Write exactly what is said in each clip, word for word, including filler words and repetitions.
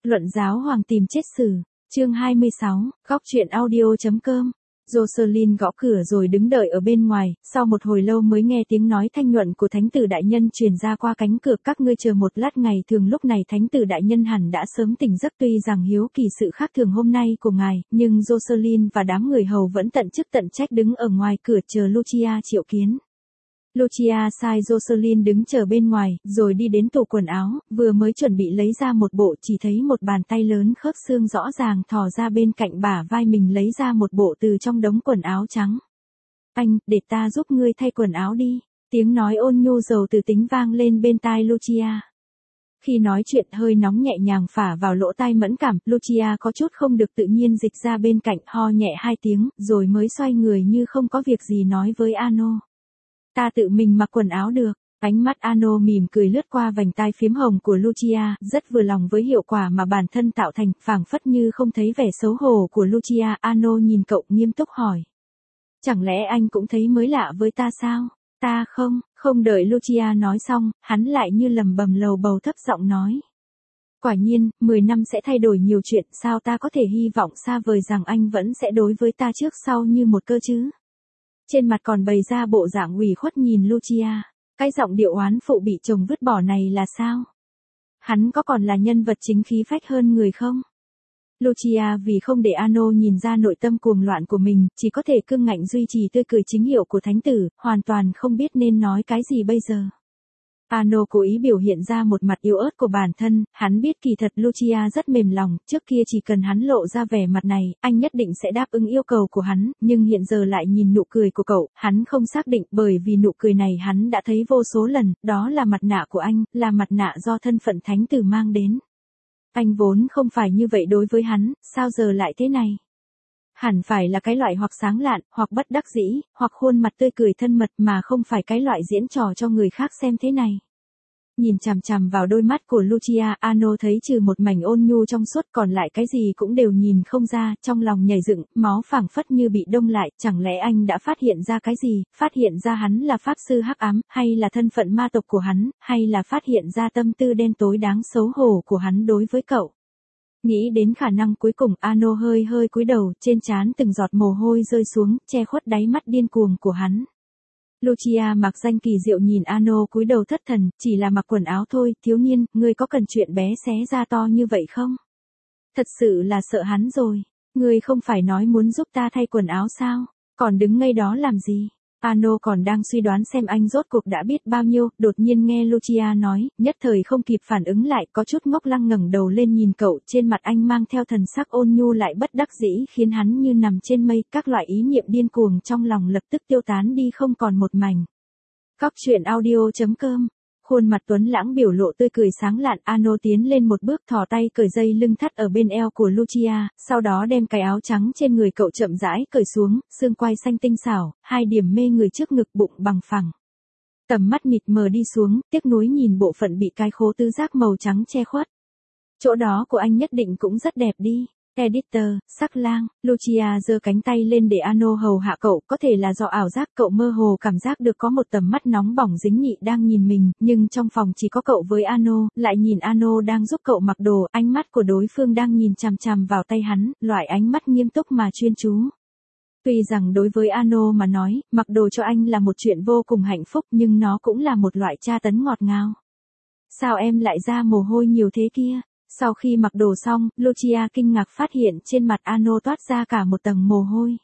Luận giáo hoàng tìm chết xử, chương hai mươi sáu, góc truyện audio.com. Jocelyn gõ cửa rồi đứng đợi ở bên ngoài, sau một hồi lâu mới nghe tiếng nói thanh nhuận của thánh tử đại nhân truyền ra qua cánh cửa. Các ngươi chờ một lát, ngày thường lúc này thánh tử đại nhân hẳn đã sớm tỉnh giấc. Tuy rằng hiếu kỳ sự khác thường hôm nay của ngài, nhưng Jocelyn và đám người hầu vẫn tận chức tận trách đứng ở ngoài cửa chờ Lucia triệu kiến. Lucia sai Jocelyn đứng chờ bên ngoài, rồi đi đến tủ quần áo, vừa mới chuẩn bị lấy ra một bộ, chỉ thấy một bàn tay lớn khớp xương rõ ràng thò ra bên cạnh bả vai mình lấy ra một bộ từ trong đống quần áo trắng. Anh, để ta giúp ngươi thay quần áo đi, tiếng nói ôn nhu giàu từ tính vang lên bên tai Lucia. Khi nói chuyện hơi nóng nhẹ nhàng phả vào lỗ tai mẫn cảm, Lucia có chút không được tự nhiên dịch ra bên cạnh, ho nhẹ hai tiếng, rồi mới xoay người như không có việc gì nói với Ano. Ta tự mình mặc quần áo được. Ánh mắt Ano mỉm cười lướt qua vành tai phím hồng của Lucia, rất vừa lòng với hiệu quả mà bản thân tạo thành, phảng phất như không thấy vẻ xấu hổ của Lucia. Ano nhìn cậu nghiêm túc hỏi. Chẳng lẽ anh cũng thấy mới lạ với ta sao? Ta không, không đợi Lucia nói xong, hắn lại như lầm bầm lầu bầu thấp giọng nói. Quả nhiên, mười năm sẽ thay đổi nhiều chuyện, sao ta có thể hy vọng xa vời rằng anh vẫn sẽ đối với ta trước sau như một cơ chứ? Trên mặt còn bày ra bộ dạng ủy khuất nhìn Lucia, cái giọng điệu oán phụ bị chồng vứt bỏ này là sao? Hắn có còn là nhân vật chính khí phách hơn người không? Lucia vì không để Ano nhìn ra nội tâm cuồng loạn của mình, chỉ có thể cương ngạnh duy trì tươi cười chính hiệu của thánh tử, hoàn toàn không biết nên nói cái gì bây giờ. Ano cố ý biểu hiện ra một mặt yếu ớt của bản thân, hắn biết kỳ thật Lucia rất mềm lòng, trước kia chỉ cần hắn lộ ra vẻ mặt này, anh nhất định sẽ đáp ứng yêu cầu của hắn, nhưng hiện giờ lại nhìn nụ cười của cậu, hắn không xác định, bởi vì nụ cười này hắn đã thấy vô số lần, đó là mặt nạ của anh, là mặt nạ do thân phận thánh tử mang đến. Anh vốn không phải như vậy đối với hắn, sao giờ lại thế này? Hẳn phải là cái loại hoặc sáng lạn, hoặc bất đắc dĩ, hoặc khuôn mặt tươi cười thân mật mà không phải cái loại diễn trò cho người khác xem thế này. Nhìn chằm chằm vào đôi mắt của Lucia, Ano thấy trừ một mảnh ôn nhu trong suốt còn lại cái gì cũng đều nhìn không ra, trong lòng nhảy dựng, máu phảng phất như bị đông lại, chẳng lẽ anh đã phát hiện ra cái gì, phát hiện ra hắn là pháp sư hắc ám, hay là thân phận ma tộc của hắn, hay là phát hiện ra tâm tư đen tối đáng xấu hổ của hắn đối với cậu. Nghĩ đến khả năng cuối cùng, Ano hơi hơi cúi đầu, trên trán từng giọt mồ hôi rơi xuống, che khuất đáy mắt điên cuồng của hắn. Lucia mặc danh kỳ diệu nhìn Ano cúi đầu thất thần, chỉ là mặc quần áo thôi, thiếu niên, ngươi có cần chuyện bé xé ra to như vậy không? Thật sự là sợ hắn rồi, ngươi không phải nói muốn giúp ta thay quần áo sao, còn đứng ngây đó làm gì? Ano còn đang suy đoán xem anh rốt cuộc đã biết bao nhiêu, đột nhiên nghe Lucia nói, nhất thời không kịp phản ứng lại, có chút ngốc lăng ngẩng đầu lên nhìn cậu, trên mặt anh mang theo thần sắc ôn nhu lại bất đắc dĩ khiến hắn như nằm trên mây, các loại ý niệm điên cuồng trong lòng lập tức tiêu tán đi không còn một mảnh. Góc truyện audio.com. Khuôn mặt tuấn lãng biểu lộ tươi cười sáng lạn, Ano tiến lên một bước thò tay cởi dây lưng thắt ở bên eo của Lucia, sau đó đem cái áo trắng trên người cậu chậm rãi cởi xuống, xương quai xanh tinh xảo, hai điểm mê người trước ngực bụng bằng phẳng. Tầm mắt mịt mờ đi xuống, tiếc nuối nhìn bộ phận bị cái khố tứ giác màu trắng che khuất. Chỗ đó của anh nhất định cũng rất đẹp đi. Editor, sắc lang, Lucia giơ cánh tay lên để Ano hầu hạ cậu, có thể là do ảo giác cậu mơ hồ cảm giác được có một tầm mắt nóng bỏng dính nhị đang nhìn mình, nhưng trong phòng chỉ có cậu với Ano, lại nhìn Ano đang giúp cậu mặc đồ, ánh mắt của đối phương đang nhìn chằm chằm vào tay hắn, loại ánh mắt nghiêm túc mà chuyên chú. Tuy rằng đối với Ano mà nói, mặc đồ cho anh là một chuyện vô cùng hạnh phúc nhưng nó cũng là một loại tra tấn ngọt ngào. Sao em lại ra mồ hôi nhiều thế kia? Sau khi mặc đồ xong, Lucia kinh ngạc phát hiện trên mặt Ano toát ra cả một tầng mồ hôi.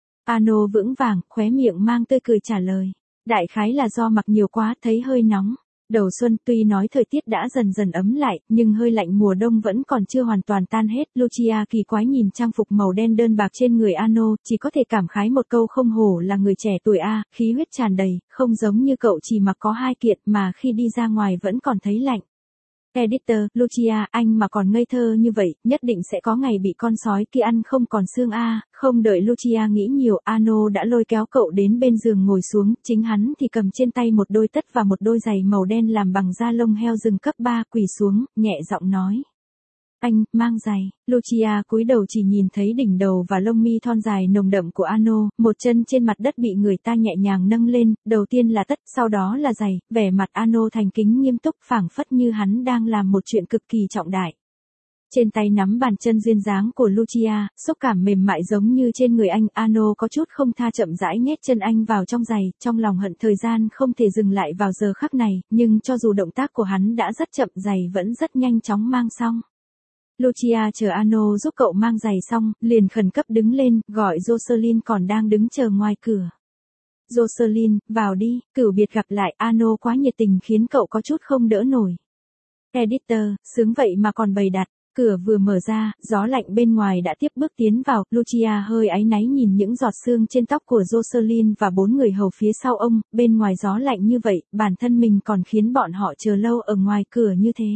Ano vững vàng, khóe miệng mang tươi cười trả lời. Đại khái là do mặc nhiều quá, thấy hơi nóng. Đầu xuân tuy nói thời tiết đã dần dần ấm lại, nhưng hơi lạnh mùa đông vẫn còn chưa hoàn toàn tan hết. Lucia kỳ quái nhìn trang phục màu đen đơn bạc trên người Ano, chỉ có thể cảm khái một câu không hổ là người trẻ tuổi a, khí huyết tràn đầy, không giống như cậu chỉ mặc có hai kiện mà khi đi ra ngoài vẫn còn thấy lạnh. Editor, Lucia, anh mà còn ngây thơ như vậy, nhất định sẽ có ngày bị con sói kia ăn không còn xương a. Không đợi Lucia nghĩ nhiều, Ano đã lôi kéo cậu đến bên giường ngồi xuống, chính hắn thì cầm trên tay một đôi tất và một đôi giày màu đen làm bằng da lông heo rừng cấp ba, quỳ xuống, nhẹ giọng nói. Anh, mang giày. Lucia cúi đầu chỉ nhìn thấy đỉnh đầu và lông mi thon dài nồng đậm của Ano, một chân trên mặt đất bị người ta nhẹ nhàng nâng lên, đầu tiên là tất, sau đó là giày, vẻ mặt Ano thành kính nghiêm túc phảng phất như hắn đang làm một chuyện cực kỳ trọng đại. Trên tay nắm bàn chân duyên dáng của Lucia, xúc cảm mềm mại giống như trên người anh. Ano có chút không tha chậm rãi nhét chân anh vào trong giày, trong lòng hận thời gian không thể dừng lại vào giờ khắc này, nhưng cho dù động tác của hắn đã rất chậm, giày vẫn rất nhanh chóng mang xong. Lucia chờ Ano giúp cậu mang giày xong, liền khẩn cấp đứng lên, gọi Jocelyn còn đang đứng chờ ngoài cửa. Jocelyn, vào đi, cửu biệt gặp lại. Ano quá nhiệt tình khiến cậu có chút không đỡ nổi. Editor, sướng vậy mà còn bày đặt. Cửa vừa mở ra, gió lạnh bên ngoài đã tiếp bước tiến vào. Lucia hơi áy náy nhìn những giọt sương trên tóc của Jocelyn và bốn người hầu phía sau ông. Bên ngoài gió lạnh như vậy, bản thân mình còn khiến bọn họ chờ lâu ở ngoài cửa như thế.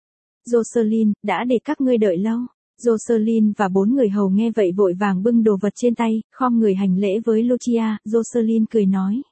Jocelyn, đã để các ngươi đợi lâu. Jocelyn và bốn người hầu nghe vậy vội vàng bưng đồ vật trên tay, khom người hành lễ với Lucia. Jocelyn cười nói.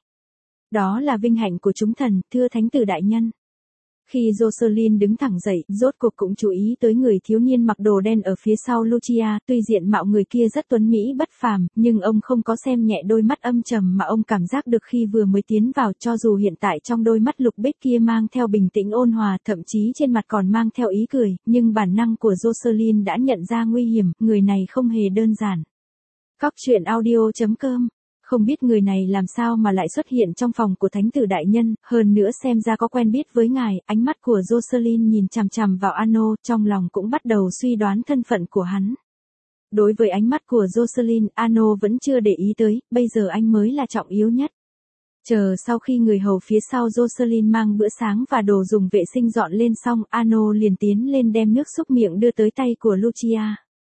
Đó là vinh hạnh của chúng thần, thưa thánh tử đại nhân. Khi Jocelyn đứng thẳng dậy, rốt cuộc cũng chú ý tới người thiếu niên mặc đồ đen ở phía sau Lucia. Tuy diện mạo người kia rất tuấn mỹ bất phàm, nhưng ông không có xem nhẹ đôi mắt âm trầm mà ông cảm giác được khi vừa mới tiến vào. Cho dù hiện tại trong đôi mắt lục bích kia mang theo bình tĩnh ôn hòa, thậm chí trên mặt còn mang theo ý cười, nhưng bản năng của Jocelyn đã nhận ra nguy hiểm, người này không hề đơn giản. Cóc truyện audio chấm com. Không biết người này làm sao mà lại xuất hiện trong phòng của thánh tử đại nhân, hơn nữa xem ra có quen biết với ngài. Ánh mắt của Jocelyn nhìn chằm chằm vào Ano, trong lòng cũng bắt đầu suy đoán thân phận của hắn. Đối với ánh mắt của Jocelyn, Ano vẫn chưa để ý tới, bây giờ anh mới là trọng yếu nhất. Chờ sau khi người hầu phía sau Jocelyn mang bữa sáng và đồ dùng vệ sinh dọn lên xong, Ano liền tiến lên đem nước súc miệng đưa tới tay của Lucia.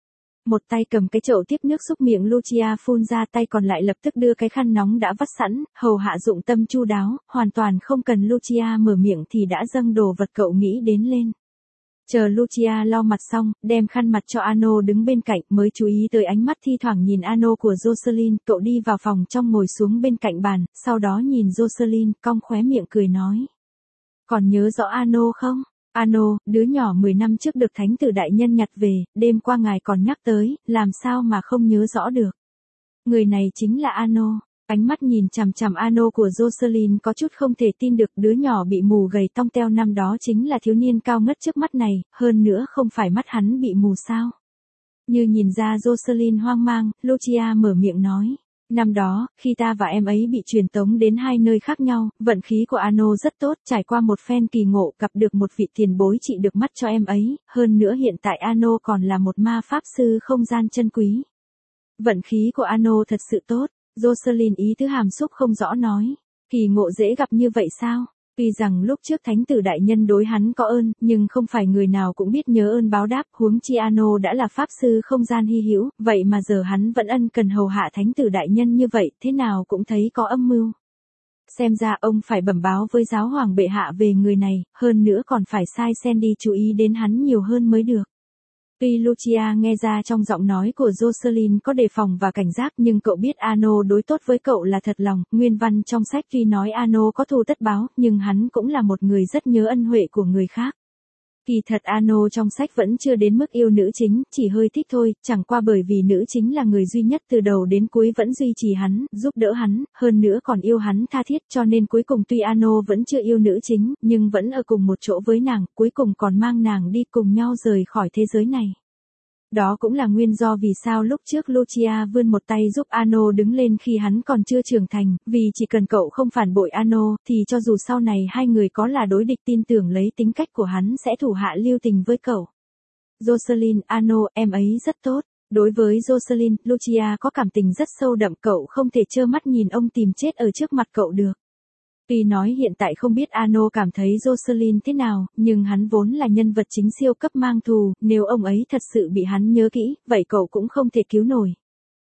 Một tay cầm cái chậu tiếp nước xúc miệng Lucia phun ra, tay còn lại lập tức đưa cái khăn nóng đã vắt sẵn, hầu hạ dụng tâm chu đáo, hoàn toàn không cần Lucia mở miệng thì đã dâng đồ vật cậu nghĩ đến lên. Chờ Lucia lau mặt xong, đem khăn mặt cho Ano đứng bên cạnh, mới chú ý tới ánh mắt thi thoảng nhìn Ano của Jocelyn. Cậu đi vào phòng trong ngồi xuống bên cạnh bàn, sau đó nhìn Jocelyn, cong khóe miệng cười nói. Còn nhớ rõ Ano không? Ano, đứa nhỏ mười năm trước được thánh tử đại nhân nhặt về, đêm qua ngài còn nhắc tới, làm sao mà không nhớ rõ được. Người này chính là Ano. Ánh mắt nhìn chằm chằm Ano của Jocelyn có chút không thể tin được, đứa nhỏ bị mù gầy tong teo năm đó chính là thiếu niên cao ngất trước mắt này, hơn nữa không phải mắt hắn bị mù sao. Như nhìn ra Jocelyn hoang mang, Lucia mở miệng nói. Năm đó, khi ta và em ấy bị truyền tống đến hai nơi khác nhau, vận khí của Ano rất tốt, trải qua một phen kỳ ngộ, gặp được một vị tiền bối trị được mắt cho em ấy, hơn nữa hiện tại Ano còn là một ma pháp sư không gian chân quý. Vận khí của Ano thật sự tốt, Jocelyn ý tứ hàm xúc không rõ nói. Kỳ ngộ dễ gặp như vậy sao? Tuy rằng lúc trước thánh tử đại nhân đối hắn có ơn, nhưng không phải người nào cũng biết nhớ ơn báo đáp, huống chi Ano đã là pháp sư không gian hy hữu, vậy mà giờ hắn vẫn ân cần hầu hạ thánh tử đại nhân như vậy, thế nào cũng thấy có âm mưu. Xem ra ông phải bẩm báo với giáo hoàng bệ hạ về người này, hơn nữa còn phải sai Sandy chú ý đến hắn nhiều hơn mới được. Tuy Lucia nghe ra trong giọng nói của Jocelyn có đề phòng và cảnh giác, nhưng cậu biết Ano đối tốt với cậu là thật lòng. Nguyên văn trong sách tuy nói Ano có thù tất báo, nhưng hắn cũng là một người rất nhớ ân huệ của người khác. Kỳ thật Ano trong sách vẫn chưa đến mức yêu nữ chính, chỉ hơi thích thôi, chẳng qua bởi vì nữ chính là người duy nhất từ đầu đến cuối vẫn duy trì hắn, giúp đỡ hắn, hơn nữa còn yêu hắn tha thiết, cho nên cuối cùng tuy Ano vẫn chưa yêu nữ chính, nhưng vẫn ở cùng một chỗ với nàng, cuối cùng còn mang nàng đi cùng nhau rời khỏi thế giới này. Đó cũng là nguyên do vì sao lúc trước Lucia vươn một tay giúp Ano đứng lên khi hắn còn chưa trưởng thành, vì chỉ cần cậu không phản bội Ano, thì cho dù sau này hai người có là đối địch tin tưởng lấy tính cách của hắn sẽ thủ hạ lưu tình với cậu. Jocelyn, Ano, em ấy rất tốt. Đối với Jocelyn, Lucia có cảm tình rất sâu đậm, cậu không thể trơ mắt nhìn ông tìm chết ở trước mặt cậu được. Tuy nói hiện tại không biết Ano cảm thấy Jocelyn thế nào, nhưng hắn vốn là nhân vật chính siêu cấp mang thù, nếu ông ấy thật sự bị hắn nhớ kỹ, vậy cậu cũng không thể cứu nổi.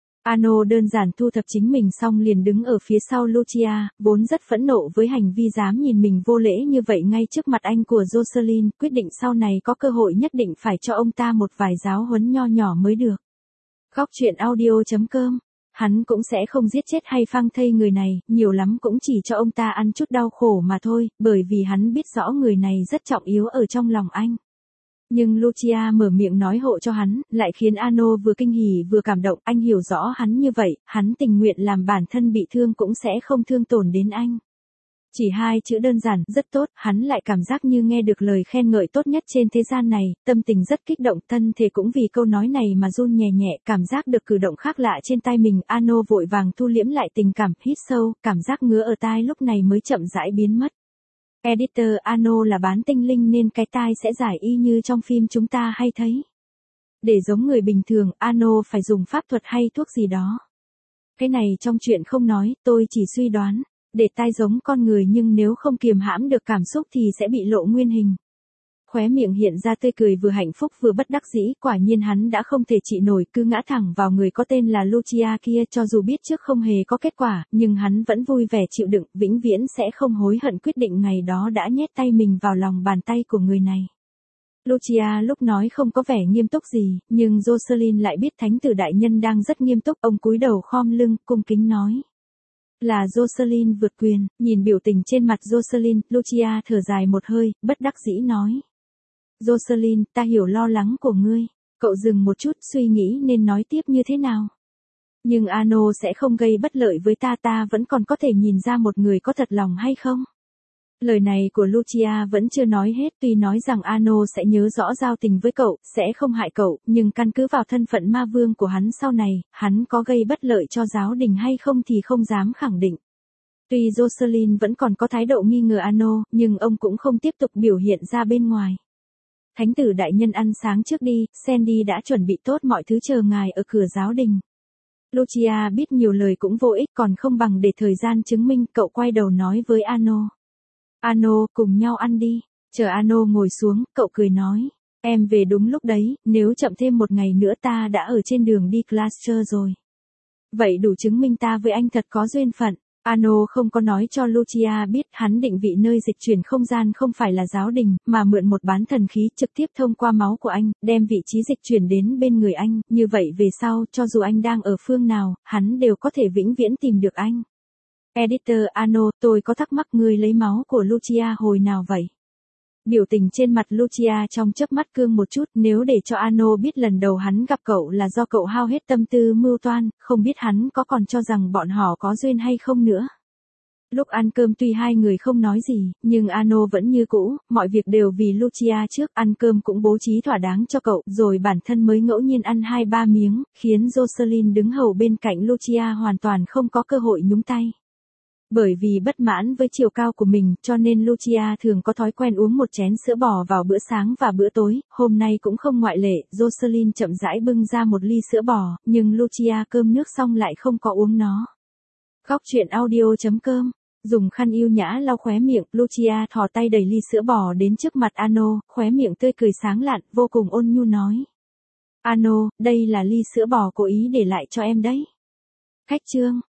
Ano đơn giản thu thập chính mình xong liền đứng ở phía sau Lucia, vốn rất phẫn nộ với hành vi dám nhìn mình vô lễ như vậy ngay trước mặt anh của Jocelyn, quyết định sau này có cơ hội nhất định phải cho ông ta một vài giáo huấn nho nhỏ mới được. Góc truyện audio chấm com. Hắn cũng sẽ không giết chết hay phang thây người này, nhiều lắm cũng chỉ cho ông ta ăn chút đau khổ mà thôi, bởi vì hắn biết rõ người này rất trọng yếu ở trong lòng anh. Nhưng Lucia mở miệng nói hộ cho hắn, lại khiến Ano vừa kinh hỉ vừa cảm động, anh hiểu rõ hắn như vậy, hắn tình nguyện làm bản thân bị thương cũng sẽ không thương tổn đến anh. Chỉ hai chữ đơn giản, rất tốt, hắn lại cảm giác như nghe được lời khen ngợi tốt nhất trên thế gian này, tâm tình rất kích động, thân thể cũng vì câu nói này mà run nhẹ nhẹ, cảm giác được cử động khác lạ trên tay mình, Ano vội vàng thu liễm lại tình cảm, hít sâu, cảm giác ngứa ở tai lúc này mới chậm rãi biến mất. Editor, Ano là bán tinh linh nên cái tai sẽ giải y như trong phim chúng ta hay thấy. Để giống người bình thường, Ano phải dùng pháp thuật hay thuốc gì đó. Cái này trong chuyện không nói, tôi chỉ suy đoán. Để tai giống con người nhưng nếu không kiềm hãm được cảm xúc thì sẽ bị lộ nguyên hình. Khóe miệng hiện ra tươi cười vừa hạnh phúc vừa bất đắc dĩ, quả nhiên hắn đã không thể trị nổi, cứ ngã thẳng vào người có tên là Lucia kia, cho dù biết trước không hề có kết quả, nhưng hắn vẫn vui vẻ chịu đựng, vĩnh viễn sẽ không hối hận quyết định ngày đó đã nhét tay mình vào lòng bàn tay của người này. Lucia lúc nói không có vẻ nghiêm túc gì, nhưng Jocelyn lại biết thánh tử đại nhân đang rất nghiêm túc, ông cúi đầu khom lưng, cung kính nói. Là Jocelyn vượt quyền, nhìn biểu tình trên mặt Jocelyn, Lucia thở dài một hơi, bất đắc dĩ nói. Jocelyn, ta hiểu lo lắng của ngươi. Cậu dừng một chút, suy nghĩ nên nói tiếp như thế nào. Nhưng Ano sẽ không gây bất lợi với ta, ta vẫn còn có thể nhìn ra một người có thật lòng hay không? Lời này của Lucia vẫn chưa nói hết, tuy nói rằng Ano sẽ nhớ rõ giao tình với cậu, sẽ không hại cậu, nhưng căn cứ vào thân phận ma vương của hắn sau này, hắn có gây bất lợi cho giáo đình hay không thì không dám khẳng định. Tuy Jocelyn vẫn còn có thái độ nghi ngờ Ano, nhưng ông cũng không tiếp tục biểu hiện ra bên ngoài. Thánh tử đại nhân ăn sáng trước đi, Sandy đã chuẩn bị tốt mọi thứ chờ ngài ở cửa giáo đình. Lucia biết nhiều lời cũng vô ích, còn không bằng để thời gian chứng minh, cậu quay đầu nói với Ano. Ano, cùng nhau ăn đi. Chờ Ano ngồi xuống, cậu cười nói. Em về đúng lúc đấy, nếu chậm thêm một ngày nữa ta đã ở trên đường đi Gloucester rồi. Vậy đủ chứng minh ta với anh thật có duyên phận. Ano không có nói cho Lucia biết hắn định vị nơi dịch chuyển không gian không phải là giáo đình, mà mượn một bán thần khí trực tiếp thông qua máu của anh, đem vị trí dịch chuyển đến bên người anh, như vậy về sau, cho dù anh đang ở phương nào, hắn đều có thể vĩnh viễn tìm được anh. Editor, Ano, tôi có thắc mắc ngươi lấy máu của Lucia hồi nào vậy? Biểu tình trên mặt Lucia trong chớp mắt cương một chút, nếu để cho Ano biết lần đầu hắn gặp cậu là do cậu hao hết tâm tư mưu toan, không biết hắn có còn cho rằng bọn họ có duyên hay không nữa. Lúc ăn cơm tuy hai người không nói gì, nhưng Ano vẫn như cũ, mọi việc đều vì Lucia trước, ăn cơm cũng bố trí thỏa đáng cho cậu, rồi bản thân mới ngẫu nhiên ăn hai ba miếng, khiến Jocelyn đứng hầu bên cạnh Lucia hoàn toàn không có cơ hội nhúng tay. Bởi vì bất mãn với chiều cao của mình, cho nên Lucia thường có thói quen uống một chén sữa bò vào bữa sáng và bữa tối, hôm nay cũng không ngoại lệ, Jocelyn chậm rãi bưng ra một ly sữa bò, nhưng Lucia cơm nước xong lại không có uống nó. Góc truyện audio chấm com, dùng khăn yêu nhã lau khóe miệng, Lucia thò tay đẩy ly sữa bò đến trước mặt Ano, khóe miệng tươi cười sáng lạn, vô cùng ôn nhu nói. Ano, đây là ly sữa bò cố ý để lại cho em đấy. Khách trương.